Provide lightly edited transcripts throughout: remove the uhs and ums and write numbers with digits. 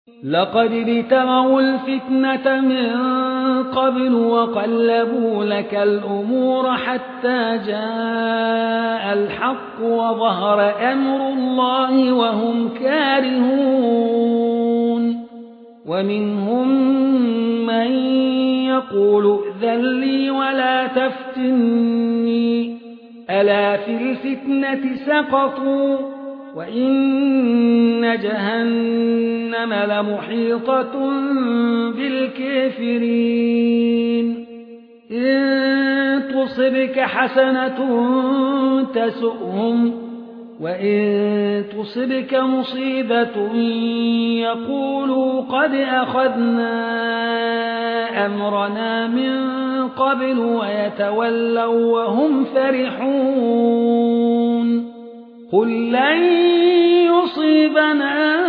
لقد ابتغوا الفتنة من قبل وقلبوا لك الأمور حتى جاء الحق وظهر أمر الله وهم كارهون ومنهم من يقول ائذن لي ولا تفتني ألا في الفتنة سقطوا وإن جهنم لمحيطة بالكافرين إن تصبك حسنة تسؤهم وإن تصبك مصيبة يقولوا قد أخذنا أمرنا من قبل ويتولوا وهم فرحون قل لن يصيبنا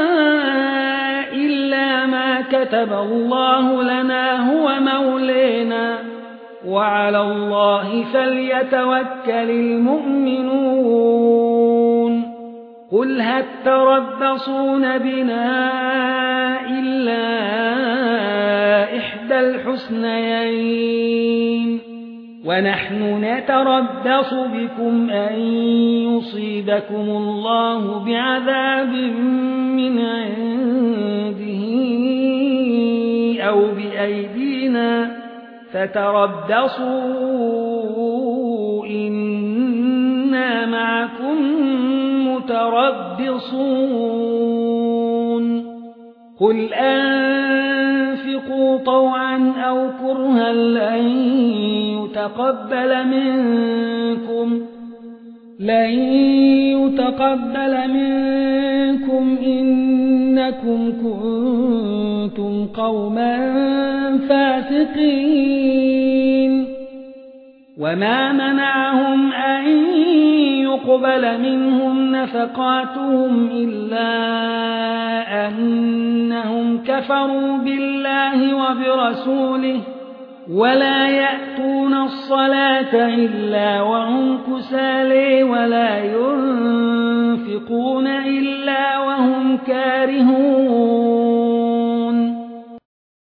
إلا ما كتب الله لنا هو مولينا وعلى الله فليتوكل المؤمنون قل هل تربصون بنا إلا إحدى الحسنيين ونحن نتربص بكم أن يصيبكم الله بعذاب من عنده أو بأيدينا فتربصوا إنا معكم متربصون قل أنفقوا طوعا أو كرها لن يتقبل منكم إنكم كنتم قوما فاسقين وما منعهم أن يقبل منهم نفقاتهم إلا أنهم كفروا بالله وبرسوله ولا يأتون الصلاة إلا وهم كسالى ولا ينفقون إلا وهم كارهون